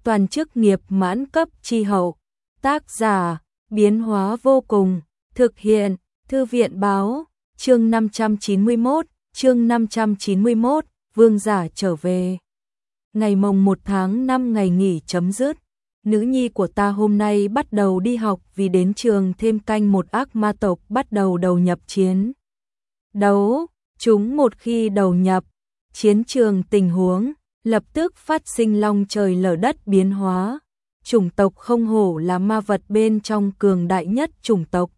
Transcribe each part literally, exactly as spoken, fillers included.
toàn chức nghiệp mãn cấp chi hậu. Tác giả, biến hóa vô cùng, thực hiện, Thư viện báo, chương năm trăm chín mươi mốt, chương năm trăm chín mươi mốt, vương giả trở về. Ngày mồng một tháng năm ngày nghỉ chấm dứt, nữ nhi của ta hôm nay bắt đầu đi học vì đến trường thêm canh một ác ma tộc bắt đầu đầu nhập chiến đấu. Chúng một khi đầu nhập, chiến trường tình huống lập tức phát sinh long trời lở đất biến hóa. Chủng tộc không hổ là ma vật bên trong cường đại nhất chủng tộc.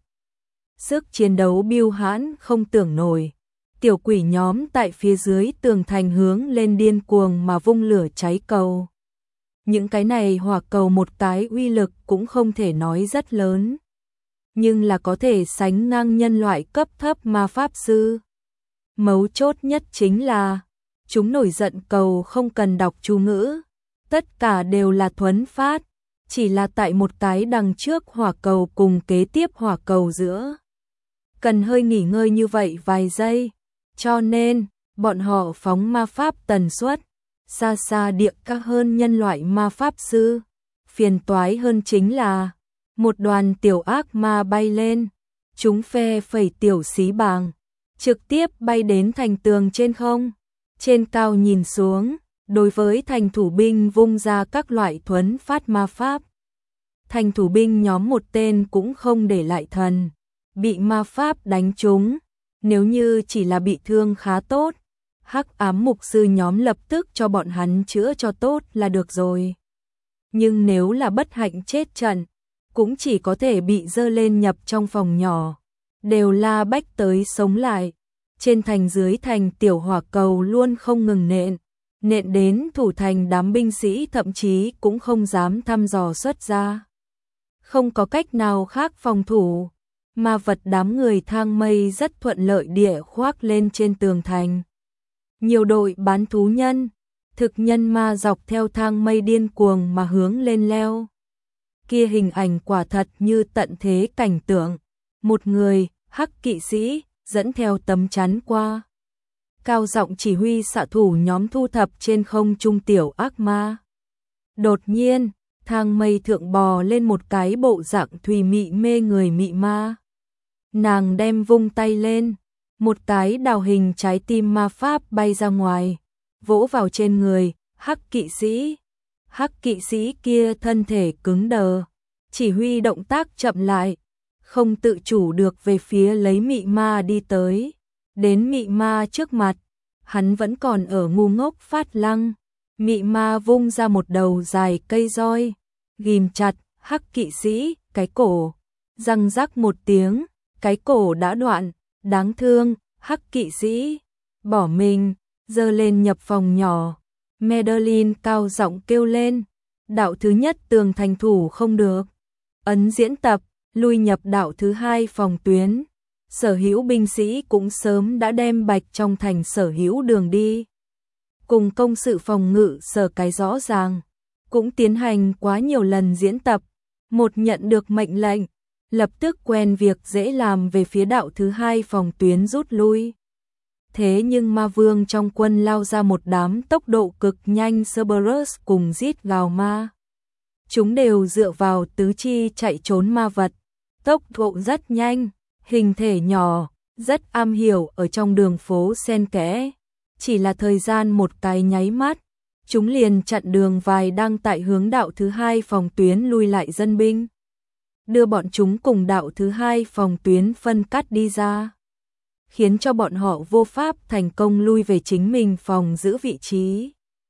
Sức chiến đấu biêu hãn không tưởng nổi. Tiểu quỷ nhóm tại phía dưới tường thành hướng lên điên cuồng mà vung lửa cháy cầu. Những cái này hỏa cầu một cái uy lực cũng không thể nói rất lớn, nhưng là có thể sánh ngang nhân loại cấp thấp ma pháp sư. Mấu chốt nhất chính là chúng nổi giận cầu không cần đọc chú ngữ, tất cả đều là thuấn phát, chỉ là tại một cái đằng trước hỏa cầu cùng kế tiếp hỏa cầu giữa cần hơi nghỉ ngơi như vậy vài giây, cho nên bọn họ phóng ma pháp tần suất xa xa địa các hơn nhân loại ma pháp sư. Phiền toái hơn chính là một đoàn tiểu ác ma bay lên, chúng phe phẩy tiểu xí bàng, trực tiếp bay đến thành tường trên không. Trên cao nhìn xuống, đối với thành thủ binh vung ra các loại thuấn phát ma pháp. Thành thủ binh nhóm một tên cũng không để lại thần, bị ma pháp đánh trúng, nếu như chỉ là bị thương khá tốt, hắc ám mục sư nhóm lập tức cho bọn hắn chữa cho tốt là được rồi. Nhưng nếu là bất hạnh chết trận, cũng chỉ có thể bị dơ lên nhập trong phòng nhỏ, đều la bách tới sống lại. Trên thành dưới thành tiểu hỏa cầu luôn không ngừng nện, nện đến thủ thành đám binh sĩ thậm chí cũng không dám thăm dò xuất ra. Không có cách nào khác phòng thủ, ma vật đám người thang mây rất thuận lợi địa khoác lên trên tường thành. Nhiều đội bán thú nhân, thực nhân ma dọc theo thang mây điên cuồng mà hướng lên leo. Kia hình ảnh quả thật như tận thế cảnh tượng, một người, hắc kỵ sĩ, dẫn theo tấm chắn qua. Cao giọng chỉ huy xạ thủ nhóm thu thập trên không trung tiểu ác ma. Đột nhiên, thang mây thượng bò lên một cái bộ dạng thùy mị mê người mị ma. Nàng đem vung tay lên, một cái đào hình trái tim ma pháp bay ra ngoài, vỗ vào trên người hắc kỵ sĩ. Hắc kỵ sĩ kia thân thể cứng đờ, chỉ huy động tác chậm lại, không tự chủ được về phía lấy mị ma đi tới. Đến mị ma trước mặt, hắn vẫn còn ở ngu ngốc phát lăng. Mị ma vung ra một đầu dài cây roi, ghim chặt hắc kỵ sĩ cái cổ, răng rắc một tiếng, cái cổ đã đoạn. Đáng thương, hắc kỵ sĩ bỏ mình, giơ lên nhập phòng nhỏ. Madeline cao giọng kêu lên, đạo thứ nhất tường thành thủ không được, ấn diễn tập, lui nhập đạo thứ hai phòng tuyến. Sở hữu binh sĩ cũng sớm đã đem bạch trong thành sở hữu đường đi cùng công sự phòng ngự sở cái rõ ràng, cũng tiến hành quá nhiều lần diễn tập. Một nhận được mệnh lệnh, lập tức quen việc dễ làm về phía đạo thứ hai phòng tuyến rút lui. Thế nhưng ma vương trong quân lao ra một đám tốc độ cực nhanh Cerberus cùng rít gào ma. Chúng đều dựa vào tứ chi chạy trốn ma vật, tốc độ rất nhanh, hình thể nhỏ, rất am hiểu ở trong đường phố xen kẽ. Chỉ là thời gian một cái nháy mắt, chúng liền chặn đường vài đang tại hướng đạo thứ hai phòng tuyến lui lại dân binh, đưa bọn chúng cùng đạo thứ hai phòng tuyến phân cắt đi ra, khiến cho bọn họ vô pháp thành công lui về chính mình phòng giữ vị trí.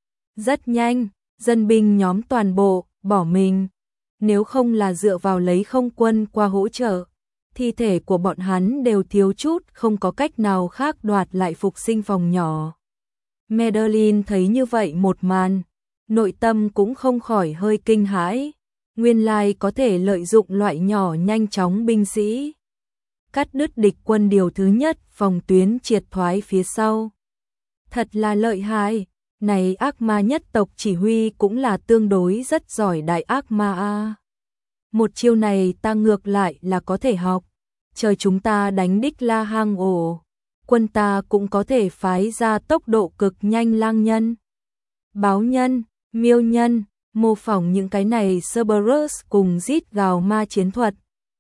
Rất nhanh, dân binh nhóm toàn bộ bỏ mình, nếu không là dựa vào lấy không quân qua hỗ trợ, thi thể của bọn hắn đều thiếu chút không có cách nào khác đoạt lại phục sinh phòng nhỏ. Madeline thấy như vậy một màn, nội tâm cũng không khỏi hơi kinh hãi. Nguyên lai có thể lợi dụng loại nhỏ nhanh chóng binh sĩ, cắt đứt địch quân điều thứ nhất phòng tuyến triệt thoái phía sau. Thật là lợi hại, này ác ma nhất tộc chỉ huy cũng là tương đối rất giỏi đại ác ma a. Một chiêu này ta ngược lại là có thể học, chờ chúng ta đánh đích la hang ổ, quân ta cũng có thể phái ra tốc độ cực nhanh lang nhân, báo nhân, miêu nhân, mô phỏng những cái này Cerberus cùng rít gào ma chiến thuật.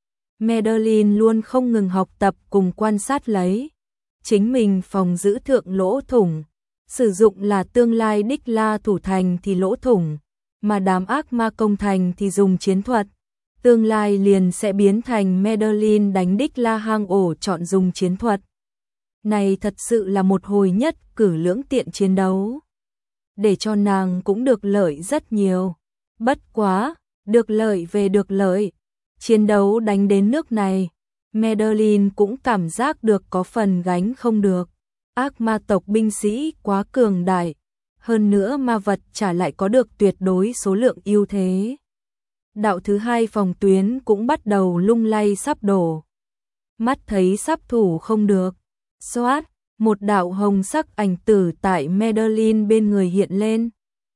Madeline luôn không ngừng học tập cùng quan sát lấy. Chính mình phòng giữ thượng lỗ thủng, sử dụng là tương lai đích la thủ thành thì lỗ thủng, mà đám ác ma công thành thì dùng chiến thuật. Tương lai liền sẽ biến thành Madeline đánh đích la hang ổ chọn dùng chiến thuật. Này thật sự là một hồi nhất cử lưỡng tiện chiến đấu. Để cho nàng cũng được lợi rất nhiều. Bất quá, được lợi về được lợi. Chiến đấu đánh đến nước này, Madeline cũng cảm giác được có phần gánh không được. Ác ma tộc binh sĩ quá cường đại. Hơn nữa ma vật trả lại có được tuyệt đối số lượng ưu thế. Đạo thứ hai phòng tuyến cũng bắt đầu lung lay sắp đổ. Mắt thấy sắp thủ không được. Xoát, một đạo hồng sắc ảnh tử tại Madeline bên người hiện lên.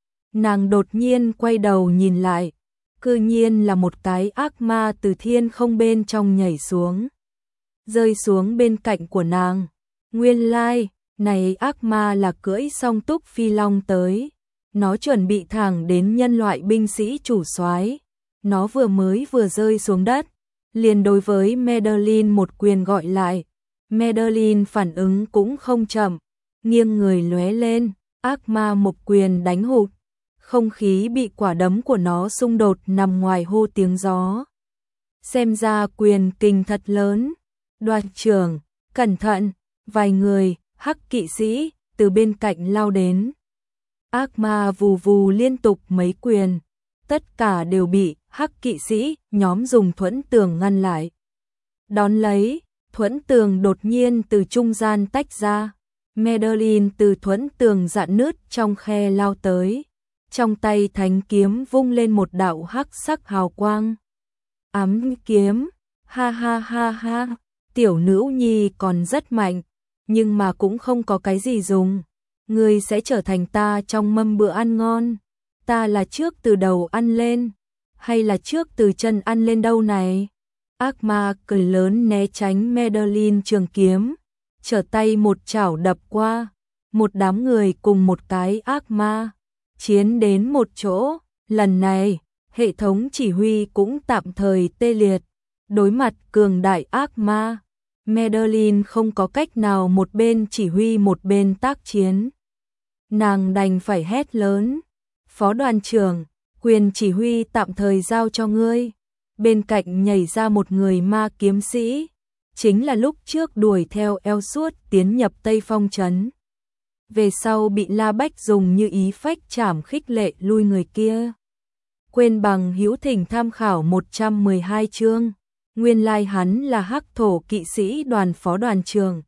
Nàng đột nhiên quay đầu nhìn lại. Cư nhiên là một cái ác ma từ thiên không bên trong nhảy xuống. Rơi xuống bên cạnh của nàng. Nguyên lai, này ác ma là cưỡi song túc phi long tới. Nó chuẩn bị thẳng đến nhân loại binh sĩ chủ soái. Nó vừa mới vừa rơi xuống đất, liền đối với Madeline một quyền gọi lại. Madeline phản ứng cũng không chậm, nghiêng người lóe lên, ác ma một quyền đánh hụt. Không khí bị quả đấm của nó xung đột nằm ngoài hô tiếng gió. Xem ra quyền kình thật lớn. Đoàn trưởng, cẩn thận, vài người, hắc kỵ sĩ, từ bên cạnh lao đến. Ác ma vù vù liên tục mấy quyền. Tất cả đều bị hắc kỵ sĩ nhóm dùng thuẫn tường ngăn lại. Đón lấy, thuẫn tường đột nhiên từ trung gian tách ra. Madeline từ thuẫn tường dạn nứt trong khe lao tới. Trong tay thánh kiếm vung lên một đạo hắc sắc hào quang. Ám kiếm, ha ha ha ha, tiểu nữ nhi còn rất mạnh, nhưng mà cũng không có cái gì dùng. Ngươi sẽ trở thành ta trong mâm bữa ăn ngon. Ta là trước từ đầu ăn lên, hay là trước từ chân ăn lên đâu này? Ác ma cười lớn né tránh Madeline trường kiếm, trở tay một chảo đập qua. Một đám người cùng một cái ác ma chiến đến một chỗ. Lần này, hệ thống chỉ huy cũng tạm thời tê liệt. Đối mặt cường đại ác ma, Madeline không có cách nào một bên chỉ huy một bên tác chiến. Nàng đành phải hét lớn. Phó đoàn trưởng, quyền chỉ huy tạm thời giao cho ngươi. Bên cạnh nhảy ra một người ma kiếm sĩ. Chính là lúc trước đuổi theo eo suốt tiến nhập Tây Phong trấn. Về sau bị La Bách dùng như ý phách trảm khích lệ lui người kia. Quên bằng hữu thỉnh tham khảo một trăm mười hai chương. Nguyên lai hắn là hắc thổ kỵ sĩ đoàn phó đoàn trưởng.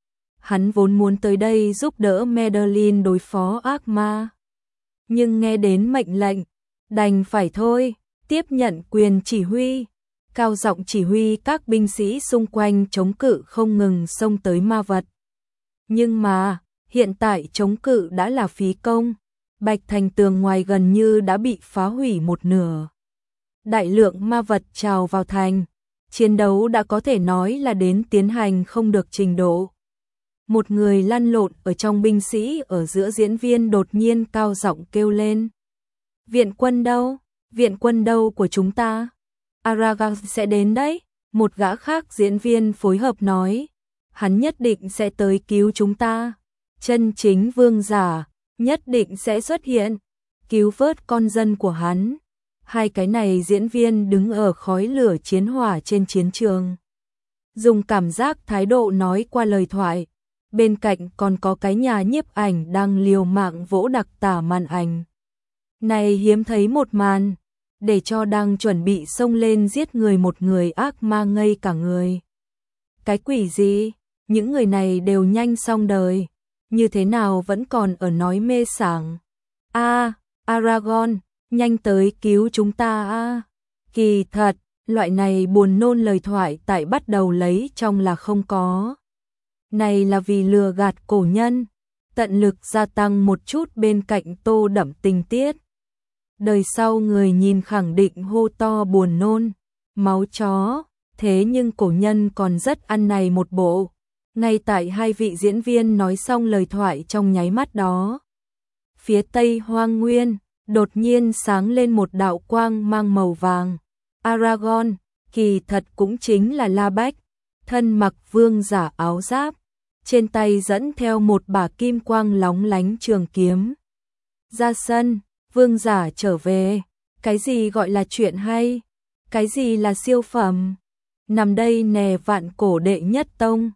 Hắn vốn muốn tới đây giúp đỡ Madeline đối phó ác ma. Nhưng nghe đến mệnh lệnh, đành phải thôi, tiếp nhận quyền chỉ huy. Cao giọng chỉ huy các binh sĩ xung quanh chống cự không ngừng xông tới ma vật. Nhưng mà, hiện tại chống cự đã là phí công. Bạch Thành tường ngoài gần như đã bị phá hủy một nửa. Đại lượng ma vật trào vào thành. Chiến đấu đã có thể nói là đến tiến hành không được trình độ. Một người lăn lộn ở trong binh sĩ ở giữa diễn viên đột nhiên cao giọng kêu lên. Viện quân đâu? Viện quân đâu của chúng ta? Aragorn sẽ đến đấy. Một gã khác diễn viên phối hợp nói. Hắn nhất định sẽ tới cứu chúng ta. Chân chính vương giả, nhất định sẽ xuất hiện. Cứu vớt con dân của hắn. Hai cái này diễn viên đứng ở khói lửa chiến hỏa trên chiến trường. Dùng cảm giác thái độ nói qua lời thoại. Bên cạnh còn có cái nhà nhiếp ảnh đang liều mạng vỗ đặc tả màn ảnh. Này hiếm thấy một màn, để cho đang chuẩn bị xông lên giết người một người ác ma ngây cả người. Cái quỷ gì? Những người này đều nhanh xong đời. Như thế nào vẫn còn ở nói mê sảng. A, à, Aragorn, nhanh tới cứu chúng ta a. À. Kỳ thật, loại này buồn nôn lời thoại tại bắt đầu lấy trong là không có. Này là vì lừa gạt cổ nhân, tận lực gia tăng một chút bên cạnh tô đậm tình tiết. Đời sau người nhìn khẳng định hô to buồn nôn, máu chó, thế nhưng cổ nhân còn rất ăn này một bộ. Ngay tại hai vị diễn viên nói xong lời thoại trong nháy mắt đó. Phía Tây Hoang Nguyên, đột nhiên sáng lên một đạo quang mang màu vàng. Aragorn, kỳ thật cũng chính là La Bách, thân mặc vương giả áo giáp, trên tay dẫn theo một bả kim quang lóng lánh trường kiếm. Ra sân, vương giả trở về, cái gì gọi là chuyện hay, cái gì là siêu phẩm, nằm đây nè vạn cổ đệ nhất tông.